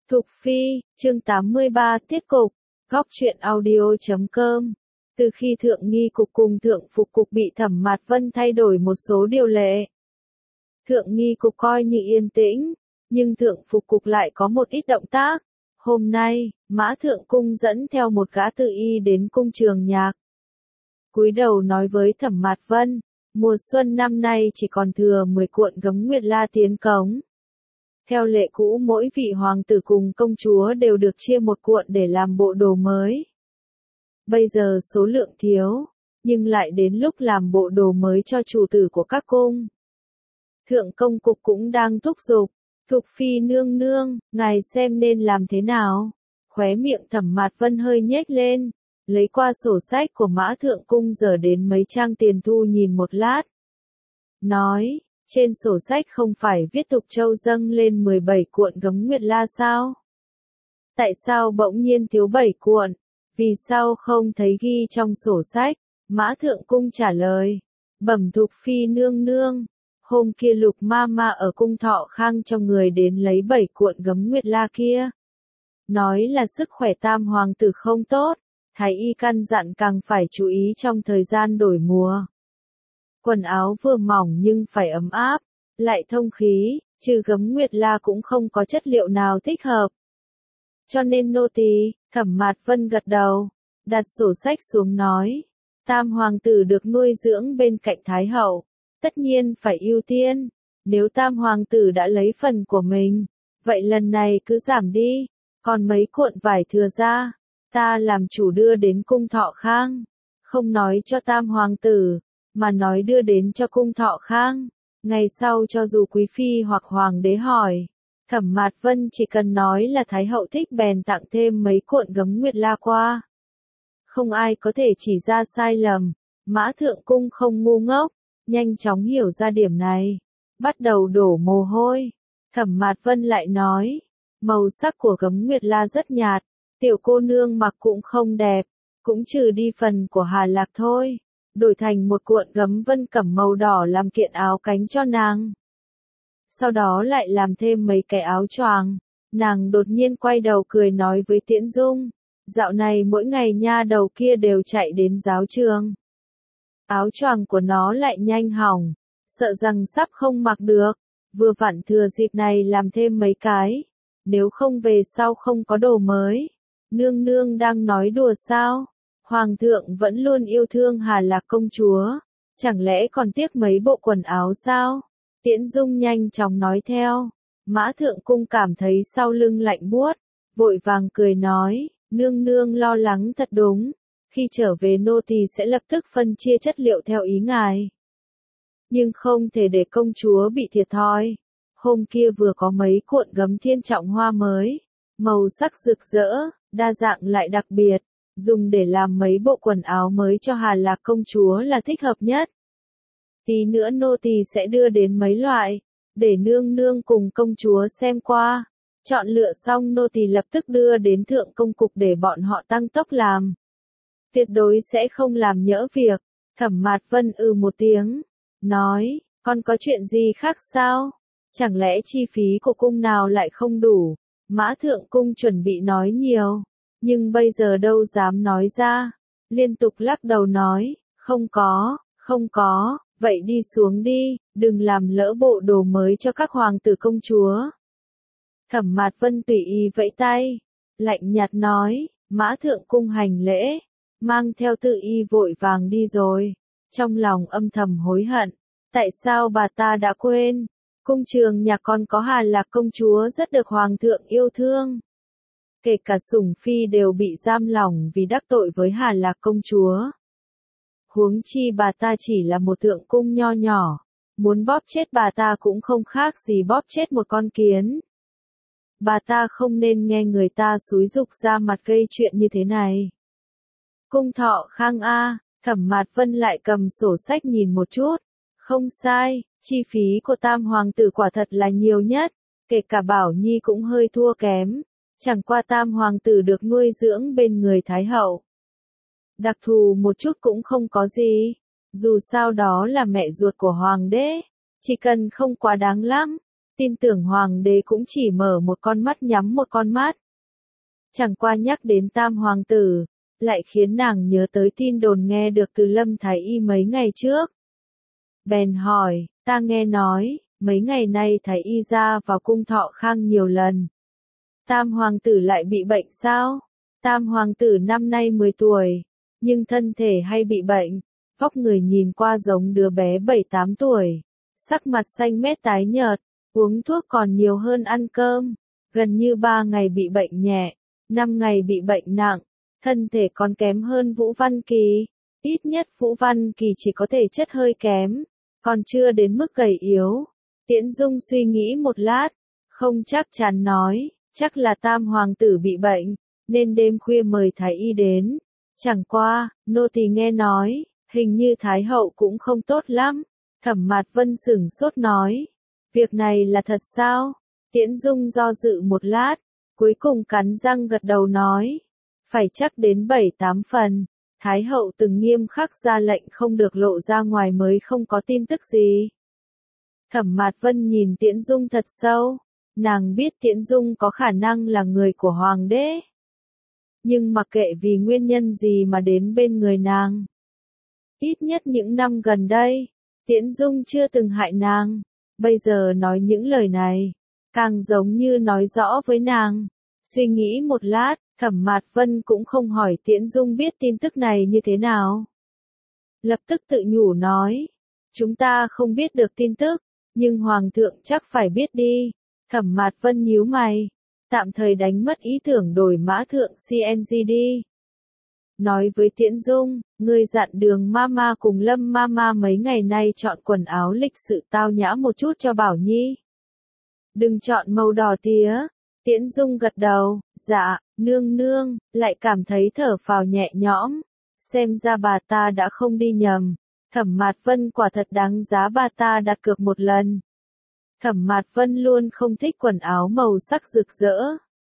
Thục Phi, chương 83 tiết cục, góc truyện audio.com. Từ khi Thượng Nghi Cục cùng Thượng Phục Cục bị Thẩm Mạt Vân thay đổi một số điều lệ, Thượng Nghi Cục coi như yên tĩnh, nhưng Thượng Phục Cục lại có một ít động tác. Hôm nay, Mã Thượng Cung dẫn theo một gã tự y đến cung Trường Nhạc. Cúi đầu nói với Thẩm Mạt Vân, mùa xuân năm nay chỉ còn thừa 10 cuộn gấm Nguyệt La tiến cống. Theo lệ cũ mỗi vị hoàng tử cùng công chúa đều được chia một cuộn để làm bộ đồ mới. Bây giờ số lượng thiếu, nhưng lại đến lúc làm bộ đồ mới cho chủ tử của các cung. Thượng Công Cục cũng đang thúc giục, Thục Phi nương nương, ngài xem nên làm thế nào? Khóe miệng Thẩm Mạt Vân hơi nhếch lên, lấy qua sổ sách của Mã Thượng Cung dở đến mấy trang tiền thu nhìn một lát. Nói, trên sổ sách không phải viết Thục Châu dâng lên 17 cuộn gấm Nguyệt La sao? Tại sao bỗng nhiên thiếu 7 cuộn? Vì sao không thấy ghi trong sổ sách? Mã Thượng Cung trả lời, bẩm Thục Phi nương nương, hôm kia Lục ma ma ở cung Thọ Khang cho người đến lấy 7 cuộn gấm Nguyệt La kia. Nói là sức khỏe tam hoàng tử không tốt, thái y căn dặn càng phải chú ý trong thời gian đổi mùa. Quần áo vừa mỏng nhưng phải ấm áp, lại thông khí, trừ gấm Nguyệt La cũng không có chất liệu nào thích hợp. Cho nên nô tỳ, Thẩm Mạt Vân gật đầu, đặt sổ sách xuống nói, tam hoàng tử được nuôi dưỡng bên cạnh thái hậu, tất nhiên phải ưu tiên, nếu tam hoàng tử đã lấy phần của mình, vậy lần này cứ giảm đi, còn mấy cuộn vải thừa ra, ta làm chủ đưa đến cung Thọ Khang, không nói cho tam hoàng tử, mà nói đưa đến cho cung Thọ Khang, ngày sau cho dù quý phi hoặc hoàng đế hỏi, Thẩm Mạt Vân chỉ cần nói là thái hậu thích bèn tặng thêm mấy cuộn gấm Nguyệt La qua. Không ai có thể chỉ ra sai lầm, Mã Thượng Cung không ngu ngốc, nhanh chóng hiểu ra điểm này, bắt đầu đổ mồ hôi. Thẩm Mạt Vân lại nói, màu sắc của gấm Nguyệt La rất nhạt, tiểu cô nương mặc cũng không đẹp, cũng trừ đi phần của Hà Lạc thôi, đổi thành một cuộn gấm vân cẩm màu đỏ làm kiện áo cánh cho nàng. Sau đó lại làm thêm mấy cái áo choàng. Nàng đột nhiên quay đầu cười nói với Tiễn Dung, dạo này mỗi ngày nha đầu kia đều chạy đến giáo trường. Áo choàng của nó lại nhanh hỏng, sợ rằng sắp không mặc được, vừa vặn thừa dịp này làm thêm mấy cái, nếu không về sau không có đồ mới. Nương nương đang nói đùa sao? Hoàng thượng vẫn luôn yêu thương Hà Lạc công chúa, chẳng lẽ còn tiếc mấy bộ quần áo sao? Tiễn Dung nhanh chóng nói theo, Mã Thượng Cung cảm thấy sau lưng lạnh buốt, vội vàng cười nói, nương nương lo lắng thật đúng, khi trở về nô tỳ sẽ lập tức phân chia chất liệu theo ý ngài. Nhưng không thể để công chúa bị thiệt thòi, hôm kia vừa có mấy cuộn gấm thiên trọng hoa mới, màu sắc rực rỡ, đa dạng lại đặc biệt, dùng để làm mấy bộ quần áo mới cho Hà Lạc công chúa là thích hợp nhất. Tí nữa nô tỳ sẽ đưa đến mấy loại, để nương nương cùng công chúa xem qua. Chọn lựa xong nô tỳ lập tức đưa đến Thượng Công Cục để bọn họ tăng tốc làm. Tuyệt đối sẽ không làm nhỡ việc. Thẩm Mạt Vân một tiếng, nói, còn có chuyện gì khác sao? Chẳng lẽ chi phí của cung nào lại không đủ? Mã Thượng Cung chuẩn bị nói nhiều, nhưng bây giờ đâu dám nói ra. Liên tục lắc đầu nói, không có. Vậy đi xuống đi, đừng làm lỡ bộ đồ mới cho các hoàng tử công chúa. Thẩm Mạt Vân tùy ý vẫy tay, lạnh nhạt nói, Mã Thượng Cung hành lễ, mang theo tự y vội vàng đi rồi. Trong lòng âm thầm hối hận, tại sao bà ta đã quên, cung Trường Nhạc còn có Hà Lạc công chúa rất được hoàng thượng yêu thương. Kể cả Sủng Phi đều bị giam lỏng vì đắc tội với Hà Lạc công chúa. Huống chi bà ta chỉ là một thượng cung nho nhỏ, muốn bóp chết bà ta cũng không khác gì bóp chết một con kiến. Bà ta không nên nghe người ta xúi giục ra mặt gây chuyện như thế này. Cung Thọ Khang a, Thẩm Mạt Vân lại cầm sổ sách nhìn một chút, không sai, chi phí của tam hoàng tử quả thật là nhiều nhất, kể cả Bảo Nhi cũng hơi thua kém, chẳng qua tam hoàng tử được nuôi dưỡng bên người thái hậu. Đặc thù một chút cũng không có gì, dù sao đó là mẹ ruột của hoàng đế, chỉ cần không quá đáng lắm, tin tưởng hoàng đế cũng chỉ mở một con mắt nhắm một con mắt. Chẳng qua nhắc đến tam hoàng tử, lại khiến nàng nhớ tới tin đồn nghe được từ Lâm Thái Y mấy ngày trước. Bèn hỏi, ta nghe nói, mấy ngày nay Thái Y ra vào cung Thọ Khang nhiều lần. Tam hoàng tử lại bị bệnh sao? Tam hoàng tử năm nay 10 tuổi, nhưng thân thể hay bị bệnh, vóc người nhìn qua giống đứa bé 7-8 tuổi, sắc mặt xanh mét tái nhợt, uống thuốc còn nhiều hơn ăn cơm, gần như 3 ngày bị bệnh nhẹ, 5 ngày bị bệnh nặng, thân thể còn kém hơn Vũ Văn Kỳ, ít nhất Vũ Văn Kỳ chỉ có thể chất hơi kém, còn chưa đến mức gầy yếu. Tiễn Dung suy nghĩ một lát, không chắc chắn nói, chắc là tam hoàng tử bị bệnh, nên đêm khuya mời Thái Y đến. Chẳng qua, nô tỳ nghe nói, hình như Thái hậu cũng không tốt lắm. Thẩm Mạt Vân sửng sốt nói, việc này là thật sao? Tiễn Dung do dự một lát, cuối cùng cắn răng gật đầu nói, phải chắc đến 7-8 phần. Thái hậu từng nghiêm khắc ra lệnh không được lộ ra ngoài mới không có tin tức gì. Thẩm Mạt Vân nhìn Tiễn Dung thật sâu, nàng biết Tiễn Dung có khả năng là người của hoàng đế. Nhưng mặc kệ vì nguyên nhân gì mà đến bên người nàng. Ít nhất những năm gần đây, Tiễn Dung chưa từng hại nàng, bây giờ nói những lời này, càng giống như nói rõ với nàng. Suy nghĩ một lát, Thẩm Mạt Vân cũng không hỏi Tiễn Dung biết tin tức này như thế nào. Lập tức tự nhủ nói, chúng ta không biết được tin tức, nhưng Hoàng thượng chắc phải biết đi. Thẩm Mạt Vân nhíu mày, tạm thời đánh mất ý tưởng đổi mã thượng CNG đi. Nói với Tiễn Dung, người dặn Đường Mama cùng Lâm Mama mấy ngày nay chọn quần áo lịch sự tao nhã một chút cho Bảo Nhi. Đừng chọn màu đỏ tía. Tiễn Dung gật đầu, dạ, nương nương, lại cảm thấy thở phào nhẹ nhõm. Xem ra bà ta đã không đi nhầm. Thẩm Mạt Vân quả thật đáng giá bà ta đặt cược một lần. Thẩm Mạt Vân luôn không thích quần áo màu sắc rực rỡ.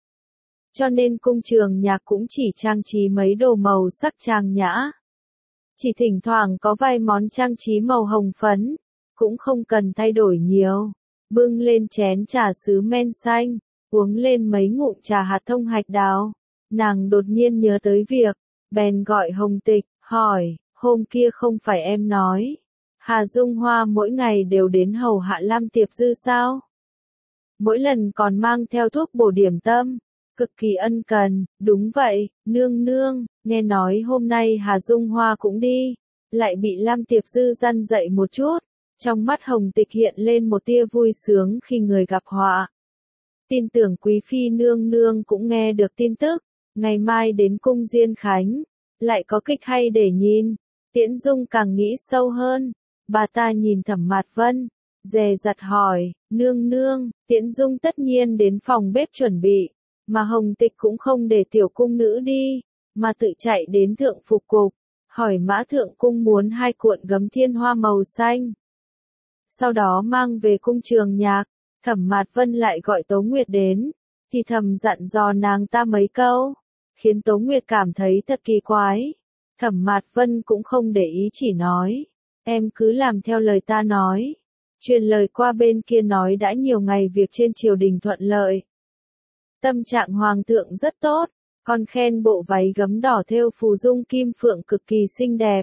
Cho nên cung trường nhạc cũng chỉ trang trí mấy đồ màu sắc trang nhã. Chỉ thỉnh thoảng có vài món trang trí màu hồng phấn, cũng không cần thay đổi nhiều. Bưng lên chén trà sứ men xanh, uống lên mấy ngụm trà hạt thông hạch đào. Nàng đột nhiên nhớ tới việc, bèn gọi Hồng Tịch, hỏi, hôm kia không phải em nói, Hà Dung Hoa mỗi ngày đều đến hầu hạ Lam Tiệp Dư sao? Mỗi lần còn mang theo thuốc bổ điểm tâm, cực kỳ ân cần, đúng vậy, nương nương, nghe nói hôm nay Hà Dung Hoa cũng đi, lại bị Lam Tiệp Dư răn dạy một chút, trong mắt Hồng Tịch hiện lên một tia vui sướng khi người gặp họa. Tin tưởng quý phi nương nương cũng nghe được tin tức, ngày mai đến cung Diên Khánh, lại có kịch hay để nhìn. Tiễn Dung càng nghĩ sâu hơn, bà ta nhìn Thẩm Mạt Vân, dè dặt hỏi, nương nương, Tiễn Dung tất nhiên đến phòng bếp chuẩn bị, mà Hồng Tịch cũng không để tiểu cung nữ đi, mà tự chạy đến thượng phục cục, hỏi mã thượng cung muốn 2 cuộn gấm thiên hoa màu xanh. Sau đó mang về cung trường nhạc, Thẩm Mạt Vân lại gọi Tố Nguyệt đến, thì thầm dặn dò nàng ta mấy câu, khiến Tố Nguyệt cảm thấy thật kỳ quái. Thẩm Mạt Vân cũng không để ý chỉ nói, em cứ làm theo lời ta nói. Truyền lời qua bên kia nói đã nhiều ngày việc trên triều đình thuận lợi. Tâm trạng hoàng thượng rất tốt, còn khen bộ váy gấm đỏ thêu phù dung kim phượng cực kỳ xinh đẹp.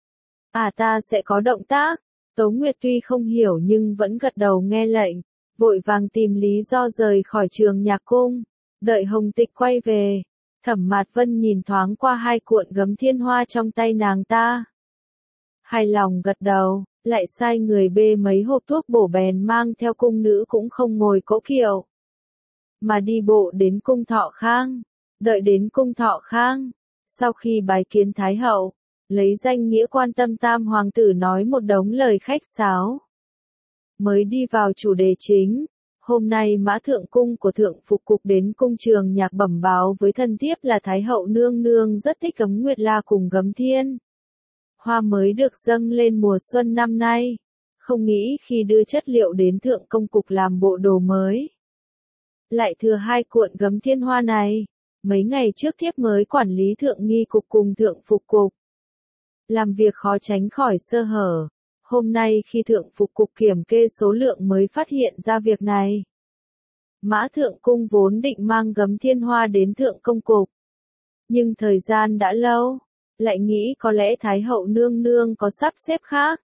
Ta sẽ có động tác. Tố Nguyệt tuy không hiểu nhưng vẫn gật đầu nghe lệnh, vội vàng tìm lý do rời khỏi trường nhạc cung. Đợi Hồng Tịch quay về, Thẩm Mạt Vân nhìn thoáng qua 2 cuộn gấm thiên hoa trong tay nàng ta. Hài lòng gật đầu, lại sai người bê mấy hộp thuốc bổ bèn mang theo cung nữ cũng không ngồi cỗ kiệu, mà đi bộ đến cung Thọ Khang. Đợi đến cung Thọ Khang, sau khi bái kiến Thái hậu, lấy danh nghĩa quan tâm tam hoàng tử nói một đống lời khách sáo. Mới đi vào chủ đề chính, hôm nay mã thượng cung của thượng phục cục đến cung trường nhạc bẩm báo với thân thiếp là Thái hậu nương nương rất thích gấm nguyệt la cùng gấm thiên hoa mới được dâng lên mùa xuân năm nay, không nghĩ khi đưa chất liệu đến thượng công cục làm bộ đồ mới. Lại thừa 2 cuộn gấm thiên hoa này, mấy ngày trước thiếp mới quản lý thượng nghi cục cùng thượng phục cục. Làm việc khó tránh khỏi sơ hở, Hôm nay khi thượng phục cục kiểm kê số lượng mới phát hiện ra việc này. Mã Thượng Cung vốn định mang Gấm Thiên Hoa đến Thượng Công Cục. Nhưng thời gian đã lâu, lại nghĩ có lẽ Thái hậu nương nương có sắp xếp khác.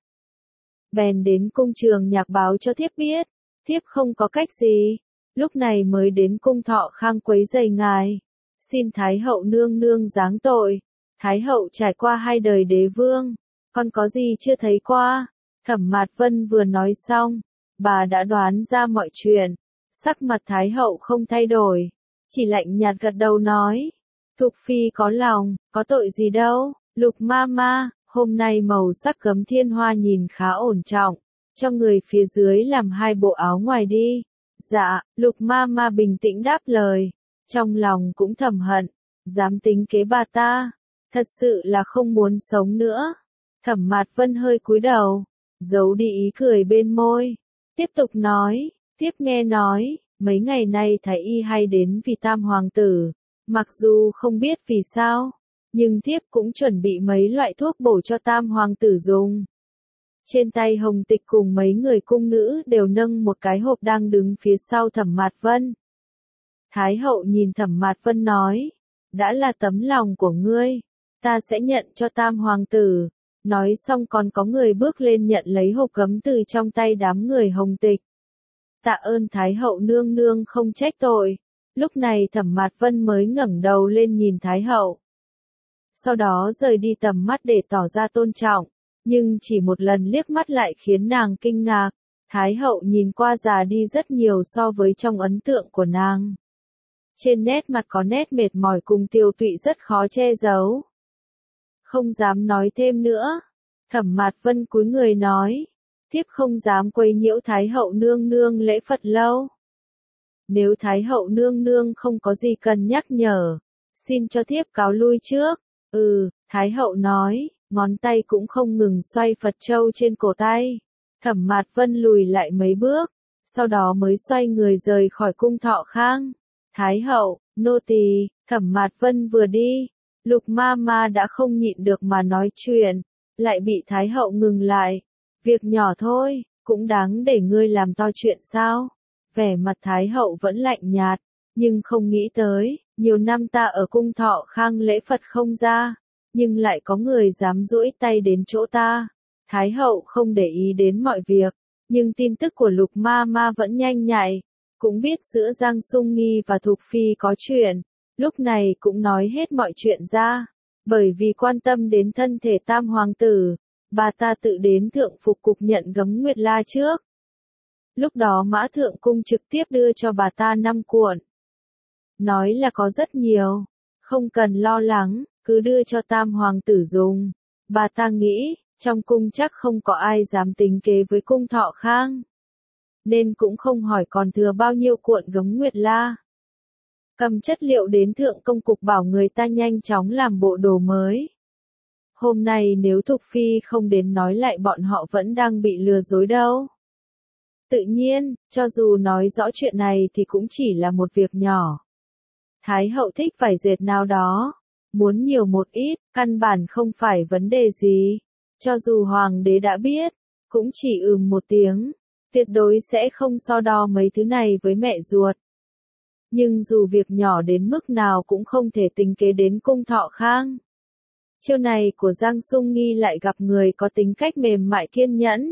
Bèn đến cung Trường Nhạc báo cho thiếp biết, thiếp không có cách gì, lúc này mới đến cung Thọ Khang quấy rầy ngài. Xin Thái hậu nương nương giáng tội, Thái hậu trải qua 2 đời đế vương, còn có gì chưa thấy qua. Thẩm Mạt Vân vừa nói xong, bà đã đoán ra mọi chuyện. Sắc mặt Thái hậu không thay đổi, chỉ lạnh nhạt gật đầu nói. Thục phi có lòng, có tội gì đâu, Lục ma ma, hôm nay màu sắc Gấm Thiên Hoa nhìn khá ổn trọng, cho người phía dưới làm 2 bộ áo ngoài đi. Dạ, Lục ma ma bình tĩnh đáp lời, trong lòng cũng thầm hận, dám tính kế bà ta, thật sự là không muốn sống nữa. Thẩm Mạt Vân hơi cúi đầu, giấu đi ý cười bên môi, tiếp tục nói, tiếp nghe nói, mấy ngày nay Thái y hay đến vì Tam hoàng tử, mặc dù không biết vì sao, nhưng thiếp cũng chuẩn bị mấy loại thuốc bổ cho Tam hoàng tử dùng. Trên tay Hồng Tịch cùng mấy người cung nữ đều nâng một cái hộp đang đứng phía sau Thẩm Mạt Vân. Thái hậu nhìn Thẩm Mạt Vân nói, đã là tấm lòng của ngươi, ta sẽ nhận cho Tam hoàng tử. Nói xong còn có người bước lên nhận lấy hộp gấm từ trong tay đám người Hồng Tịch. Tạ ơn Thái hậu nương nương không trách tội. Lúc này Thẩm Mạt Vân mới ngẩng đầu lên nhìn Thái hậu. Sau đó rời đi tầm mắt để tỏ ra tôn trọng, nhưng chỉ một lần liếc mắt lại khiến nàng kinh ngạc. Thái hậu nhìn qua già đi rất nhiều so với trong ấn tượng của nàng. Trên nét mặt có nét mệt mỏi cùng tiêu tụy rất khó che giấu. Không dám nói thêm nữa. Thẩm Mạt Vân cúi người nói, thiếp không dám quấy nhiễu Thái hậu nương nương lễ Phật lâu. Nếu Thái hậu nương nương không có gì cần nhắc nhở, xin cho thiếp cáo lui trước. Thái hậu nói, ngón tay cũng không ngừng xoay Phật châu trên cổ tay. Thẩm Mạt Vân lùi lại mấy bước, sau đó mới xoay người rời khỏi cung Thọ Khang. Thái hậu, nô tỳ. Thẩm Mạt Vân vừa đi, Lục ma ma đã không nhịn được mà nói chuyện, lại bị Thái hậu ngừng lại. Việc nhỏ thôi, cũng đáng để ngươi làm to chuyện sao? Vẻ mặt Thái hậu vẫn lạnh nhạt, nhưng không nghĩ tới, nhiều năm ta ở cung Thọ Khang lễ Phật không ra, nhưng lại có người dám duỗi tay đến chỗ ta. Thái hậu không để ý đến mọi việc, nhưng tin tức của Lục ma ma vẫn nhanh nhạy, cũng biết giữa Giang Sung Nghi và Thục Phi có chuyện, lúc này cũng nói hết mọi chuyện ra. Bởi vì quan tâm đến thân thể Tam hoàng tử, bà ta tự đến Thượng Phục Cục nhận Gấm Nguyệt La trước. Lúc đó Mã Thượng Cung trực tiếp đưa cho bà ta 5 cuộn. Nói là có rất nhiều, không cần lo lắng, cứ đưa cho Tam hoàng tử dùng. Bà ta nghĩ, trong cung chắc không có ai dám tính kế với cung Thọ Khang, nên cũng không hỏi còn thừa bao nhiêu cuộn Gấm Nguyệt La. Cầm chất liệu đến Thượng Công Cục bảo người ta nhanh chóng làm bộ đồ mới. Hôm nay nếu Thục Phi không đến nói lại bọn họ vẫn đang bị lừa dối đâu. Tự nhiên, cho dù nói rõ chuyện này thì cũng chỉ là một việc nhỏ. Thái hậu thích vải dệt nào đó, muốn nhiều một ít, căn bản không phải vấn đề gì. Cho dù hoàng đế đã biết, cũng chỉ một tiếng, tuyệt đối sẽ không so đo mấy thứ này với mẹ ruột. Nhưng dù việc nhỏ đến mức nào cũng không thể tính kế đến cung Thọ Khang. Chiêu này của Giang Sung Nghi lại gặp người có tính cách mềm mại kiên nhẫn.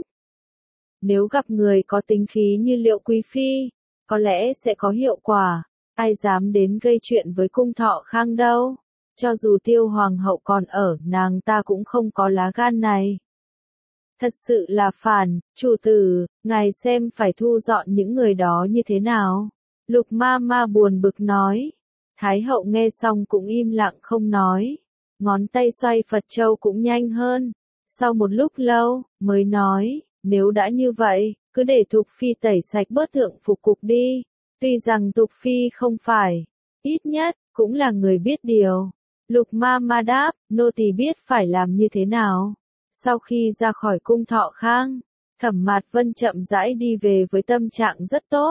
Nếu gặp người có tính khí như Liệu Quý Phi, có lẽ sẽ có hiệu quả. Ai dám đến gây chuyện với cung Thọ Khang đâu. Cho dù Tiêu hoàng hậu còn ở, nàng ta cũng không có lá gan này. Thật sự là phản, chủ tử, ngài xem phải thu dọn những người đó như thế nào. Lục ma ma buồn bực nói. Thái hậu nghe xong cũng im lặng không nói. Ngón tay xoay Phật châu cũng nhanh hơn. Sau một lúc lâu, mới nói, nếu đã như vậy, cứ để Thục Phi tẩy sạch bớt Thượng Phục Cục đi. Tuy rằng Thục Phi không phải, ít nhất, cũng là người biết điều. Lục ma ma đáp, nô tỳ biết phải làm như thế nào. Sau khi ra khỏi cung Thọ Khang, Thẩm Mạt Vân chậm rãi đi về với tâm trạng rất tốt.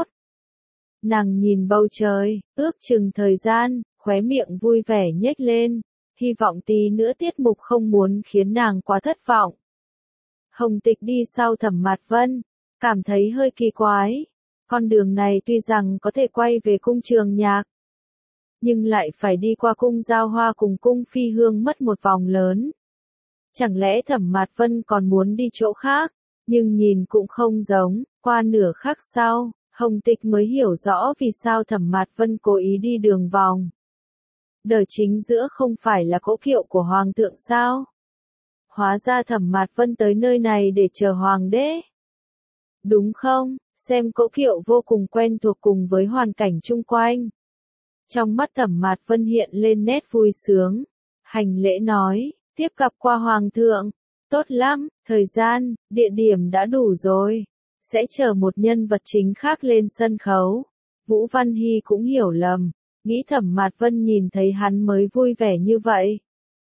Nàng nhìn bầu trời, ước chừng thời gian, khóe miệng vui vẻ nhếch lên, hy vọng tí nữa tiết mục không muốn khiến nàng quá thất vọng. Hồng Tịch đi sau Thẩm Mạt Vân, cảm thấy hơi kỳ quái. Con đường này tuy rằng có thể quay về cung Trường Nhạc, nhưng lại phải đi qua cung Giao Hoa cùng cung Phi Hương mất một vòng lớn. Chẳng lẽ Thẩm Mạt Vân còn muốn đi chỗ khác, nhưng nhìn cũng không giống. Qua nửa khắc sau, Hồng Tịch mới hiểu rõ vì sao Thẩm Mạt Vân cố ý đi đường vòng. Đời chính giữa không phải là cỗ kiệu của Hoàng thượng sao? Hóa ra Thẩm Mạt Vân tới nơi này để chờ Hoàng đế. Đúng không? Xem cỗ kiệu vô cùng quen thuộc cùng với hoàn cảnh chung quanh. Trong mắt Thẩm Mạt Vân hiện lên nét vui sướng. Hành lễ nói, tiếp gặp qua Hoàng thượng. Tốt lắm, thời gian, địa điểm đã đủ rồi. Sẽ chờ một nhân vật chính khác lên sân khấu. Vũ Văn Hy cũng hiểu lầm, nghĩ Thẩm Mạt Vân nhìn thấy hắn mới vui vẻ như vậy.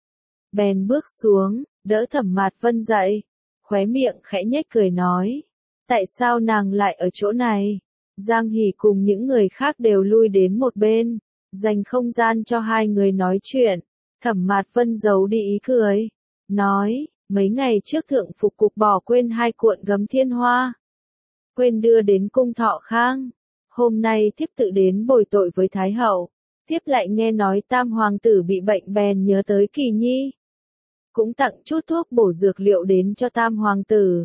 Bèn bước xuống, đỡ Thẩm Mạt Vân dậy, khóe miệng khẽ nhếch cười nói. Tại sao nàng lại ở chỗ này? Giang Hỷ cùng những người khác đều lui đến một bên, dành không gian cho hai người nói chuyện. Thẩm Mạt Vân giấu đi ý cười, nói, mấy ngày trước Thượng Phục Cục bỏ quên 2 cuộn gấm thiên hoa. Quên đưa đến cung Thọ Khang. Hôm nay thiếp tự đến bồi tội với Thái Hậu. Thiếp lại nghe nói Tam Hoàng tử bị bệnh bèn nhớ tới Kỳ Nhi. Cũng tặng chút thuốc bổ dược liệu đến cho Tam Hoàng tử.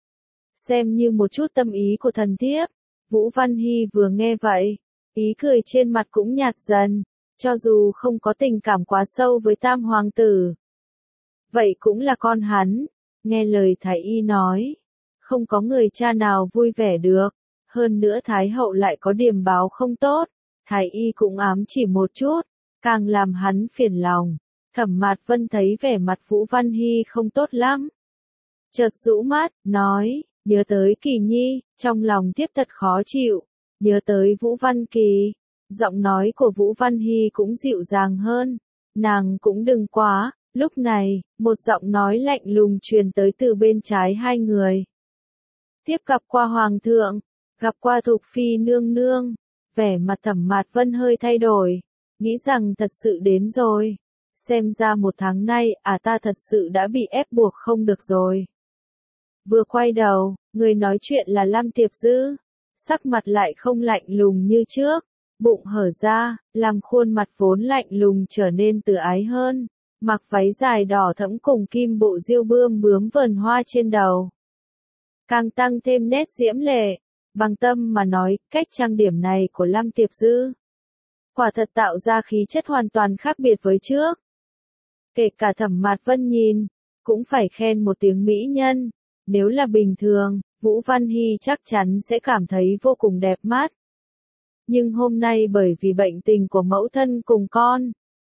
Xem như một chút tâm ý của thần thiếp. Vũ Văn Hy vừa nghe vậy, ý cười trên mặt cũng nhạt dần. Cho dù không có tình cảm quá sâu với Tam Hoàng tử, vậy cũng là con hắn. Nghe lời Thái Y nói, không có người cha nào vui vẻ được. Hơn nữa Thái Hậu lại có điềm báo không tốt. Thái Y cũng ám chỉ một chút, càng làm hắn phiền lòng. Thẩm Mạt Vân thấy vẻ mặt Vũ Văn Hy không tốt lắm. Chợt rũ mắt, nói, nhớ tới Kỳ Nhi, trong lòng thiếp thật khó chịu. Nhớ tới Vũ Văn Kỳ, giọng nói của Vũ Văn Hy cũng dịu dàng hơn. Nàng cũng đừng quá. Lúc này, một giọng nói lạnh lùng truyền tới từ bên trái hai người. Tiếp gặp qua Hoàng thượng, gặp qua Thục Phi nương nương. Vẻ mặt Thẩm Mạt Vân hơi thay đổi, nghĩ rằng thật sự đến rồi. Xem ra 1 tháng nay, ta thật sự đã bị ép buộc không được rồi. Vừa quay đầu, người nói chuyện là Lam Tiệp Dư. Sắc mặt lại không lạnh lùng như trước, bụng hở ra, làm khuôn mặt vốn lạnh lùng trở nên từ ái hơn. Mặc váy dài đỏ thẫm cùng kim bộ diêu bươm bướm vờn hoa trên đầu, càng tăng thêm nét diễm lệ. Bằng tâm mà nói, cách trang điểm này của Lam Tiệp Dư quả thật tạo ra khí chất hoàn toàn khác biệt với trước. Kể cả Thẩm Mạt Vân nhìn, cũng phải khen một tiếng mỹ nhân. Nếu là bình thường, Vũ Văn Hy chắc chắn sẽ cảm thấy vô cùng đẹp mắt. Nhưng hôm nay bởi vì bệnh tình của mẫu thân cùng con,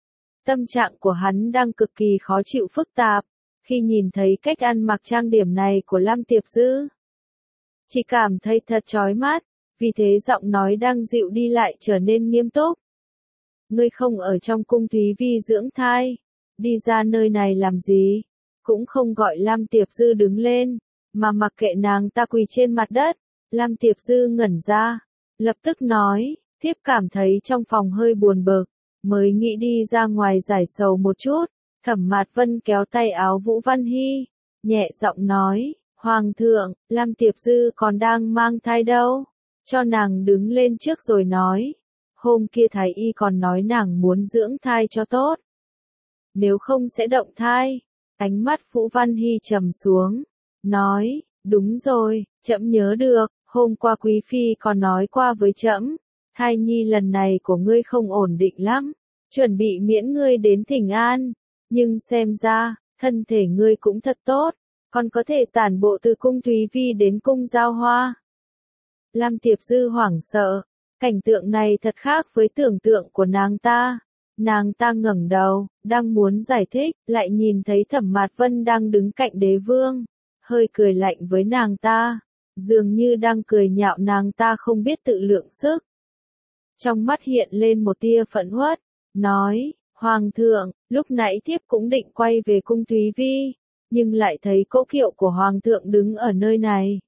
tâm trạng của hắn đang cực kỳ khó chịu phức tạp. Khi nhìn thấy cách ăn mặc trang điểm này của Lam Tiệp Dư, chỉ cảm thấy thật chói mắt, vì thế giọng nói đang dịu đi lại trở nên nghiêm túc. Ngươi không ở trong cung Thúy Vi dưỡng thai, đi ra nơi này làm gì? Cũng không gọi Lam Tiệp Dư đứng lên, mà mặc kệ nàng ta quỳ trên mặt đất. Lam Tiệp Dư ngẩn ra, lập tức nói, thiếp cảm thấy trong phòng hơi buồn bực, mới nghĩ đi ra ngoài giải sầu một chút. Thẩm Mạt Vân kéo tay áo Vũ Văn Hy, nhẹ giọng nói, Hoàng thượng, Lam Tiệp Dư còn đang mang thai đâu, cho nàng đứng lên trước rồi nói. Hôm kia Thái Y còn nói nàng muốn dưỡng thai cho tốt, nếu không sẽ động thai. Ánh mắt Vũ Văn Hy trầm xuống, nói, đúng rồi, trẫm nhớ được, hôm qua Quý Phi còn nói qua với trẫm, thai nhi lần này của ngươi không ổn định lắm, chuẩn bị miễn ngươi đến Thỉnh An, nhưng xem ra, thân thể ngươi cũng thật tốt, còn có thể tản bộ từ cung Thúy Vi đến cung Giao Hoa. Lam Tiệp Dư hoảng sợ, cảnh tượng này thật khác với tưởng tượng của nàng ta. Nàng ta ngẩng đầu, đang muốn giải thích, lại nhìn thấy Thẩm Mạt Vân đang đứng cạnh đế vương, hơi cười lạnh với nàng ta, dường như đang cười nhạo nàng ta không biết tự lượng sức. Trong mắt hiện lên một tia phẫn uất, nói, Hoàng thượng, lúc nãy thiếp cũng định quay về cung Thúy Vi, nhưng lại thấy cỗ kiệu của Hoàng thượng đứng ở nơi này.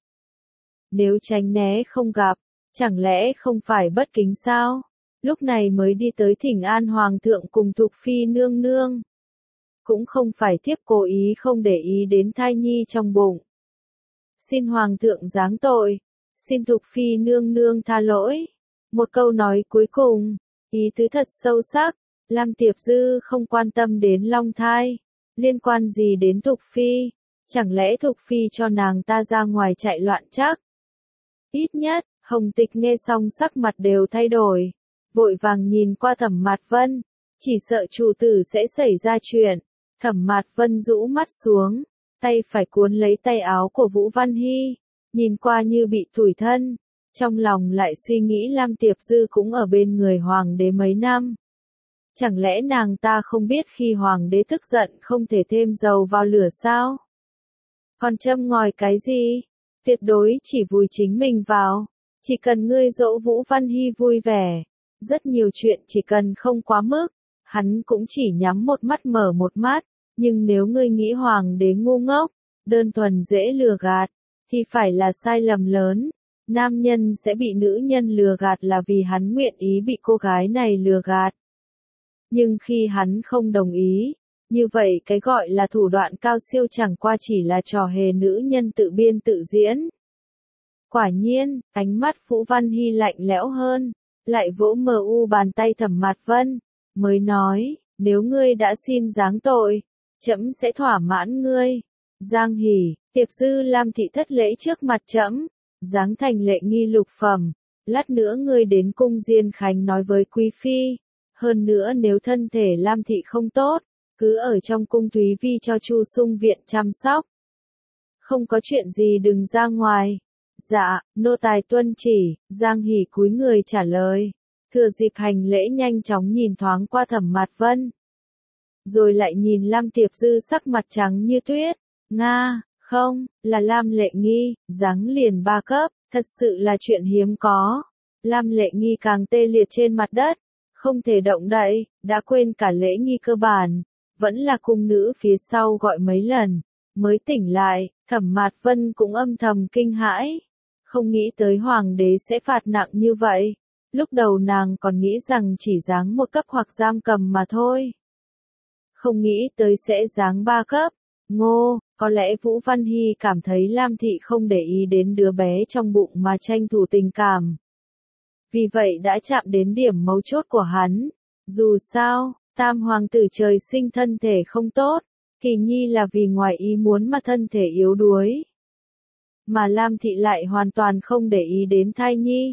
Nếu tránh né không gặp, chẳng lẽ không phải bất kính sao? Lúc này mới đi tới Thỉnh An Hoàng thượng cùng Thục Phi nương nương. Cũng không phải thiếp cố ý không để ý đến thai nhi trong bụng. Xin hoàng thượng giáng tội, xin Thục Phi nương nương tha lỗi. Một câu nói cuối cùng, ý tứ thật sâu sắc, Lam Tiệp Dư không quan tâm đến Long Thai, liên quan gì đến Thục Phi, chẳng lẽ Thục Phi cho nàng ta ra ngoài chạy loạn chắc? Ít nhất, Hồng Tịch nghe xong sắc mặt đều thay đổi, vội vàng nhìn qua Thẩm Mạt Vân, chỉ sợ chủ tử sẽ xảy ra chuyện. Thẩm Mạt Vân rũ mắt xuống, tay phải cuốn lấy tay áo của Vũ Văn Hy, nhìn qua như bị tủi thân, trong lòng lại suy nghĩ Lam Tiệp Dư cũng ở bên người hoàng đế mấy năm. Chẳng lẽ nàng ta không biết khi hoàng đế tức giận không thể thêm dầu vào lửa sao? Còn châm ngòi cái gì? Tuyệt đối chỉ vùi chính mình vào. Chỉ cần ngươi dỗ Vũ Văn Hy vui vẻ. Rất nhiều chuyện chỉ cần không quá mức. Hắn cũng chỉ nhắm một mắt mở một mắt. Nhưng nếu ngươi nghĩ hoàng đế ngu ngốc, đơn thuần dễ lừa gạt, thì phải là sai lầm lớn. Nam nhân sẽ bị nữ nhân lừa gạt là vì hắn nguyện ý bị cô gái này lừa gạt. Nhưng khi hắn không đồng ý, như vậy cái gọi là thủ đoạn cao siêu chẳng qua chỉ là trò hề nữ nhân tự biên tự diễn. Quả nhiên, ánh mắt Vũ Văn Hy lạnh lẽo hơn, lại vỗ mờ u bàn tay Thẩm Mạt Vân, mới nói, nếu ngươi đã xin giáng tội, trẫm sẽ thỏa mãn ngươi. Giang Hỉ, Tiệp Dư Lam thị thất lễ trước mặt trẫm, giáng thành lệ nghi lục phẩm, lát nữa ngươi đến cung Diên Khánh nói với quý phi. Hơn nữa nếu thân thể Lam thị không tốt, cứ ở trong cung Thúy Vi cho Chu Sung viện chăm sóc. Không có chuyện gì đừng ra ngoài. Dạ, nô tài tuân chỉ, Giang Hỉ cúi người trả lời. Thừa dịp hành lễ nhanh chóng nhìn thoáng qua Thẩm Mạt Vân. Rồi lại nhìn Lam Tiệp Dư sắc mặt trắng như tuyết. Nga, không, là Lam Lệ Nghi, giáng liền 3 cấp, thật sự là chuyện hiếm có. Lam Lệ Nghi càng tê liệt trên mặt đất. Không thể động đậy, đã quên cả lễ nghi cơ bản, vẫn là cung nữ phía sau gọi mấy lần, mới tỉnh lại, Thẩm Mạt Vân cũng âm thầm kinh hãi, không nghĩ tới hoàng đế sẽ phạt nặng như vậy, lúc đầu nàng còn nghĩ rằng chỉ giáng 1 cấp hoặc giam cầm mà thôi. Không nghĩ tới sẽ giáng 3 cấp, ngô, có lẽ Vũ Văn Hy cảm thấy Lam thị không để ý đến đứa bé trong bụng mà tranh thủ tình cảm. Vì vậy đã chạm đến điểm mấu chốt của hắn. Dù sao, tam hoàng tử trời sinh thân thể không tốt, Kỳ Nhi là vì ngoài ý muốn mà thân thể yếu đuối. Mà Lam thị lại hoàn toàn không để ý đến thai nhi.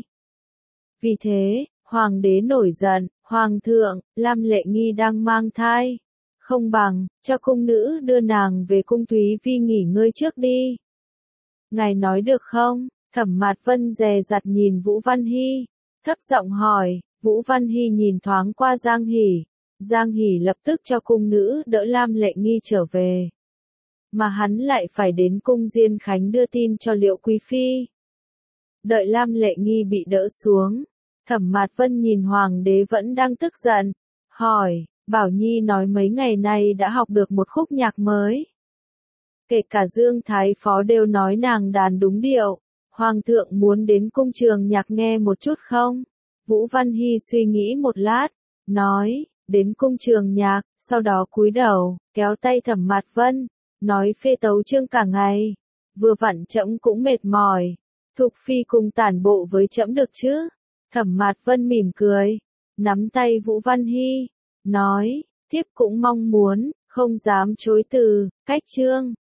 Vì thế, hoàng đế nổi giận, hoàng thượng, Lam Lệ Nghi đang mang thai. Không bằng, cho cung nữ đưa nàng về cung Thúy Vi nghỉ ngơi trước đi. Ngài nói được không? Thẩm Mạt Vân dè dặt nhìn Vũ Văn Hy. Thấp giọng hỏi, Vũ Văn Hy nhìn thoáng qua Giang Hỉ. Giang Hỉ lập tức cho cung nữ đỡ Lam Lệ Nghi trở về. Mà hắn lại phải đến cung Diên Khánh đưa tin cho Liệu Quý Phi. Đợi Lam Lệ Nghi bị đỡ xuống, Thẩm Mạt Vân nhìn hoàng đế vẫn đang tức giận, hỏi, Bảo Nhi nói mấy ngày nay đã học được một khúc nhạc mới. Kể cả Dương Thái Phó đều nói nàng đàn đúng điệu. Hoàng thượng muốn đến cung trường nhạc nghe một chút không? Vũ Văn Hy suy nghĩ một lát, nói, đến cung trường nhạc, sau đó cúi đầu, kéo tay Thẩm Mạt Vân, nói phê tấu chương cả ngày. Vừa vặn trẫm cũng mệt mỏi. Thục Phi cùng tản bộ với trẫm được chứ? Thẩm Mạt Vân mỉm cười, nắm tay Vũ Văn Hy, nói, thiếp cũng mong muốn, không dám chối từ, cách chương.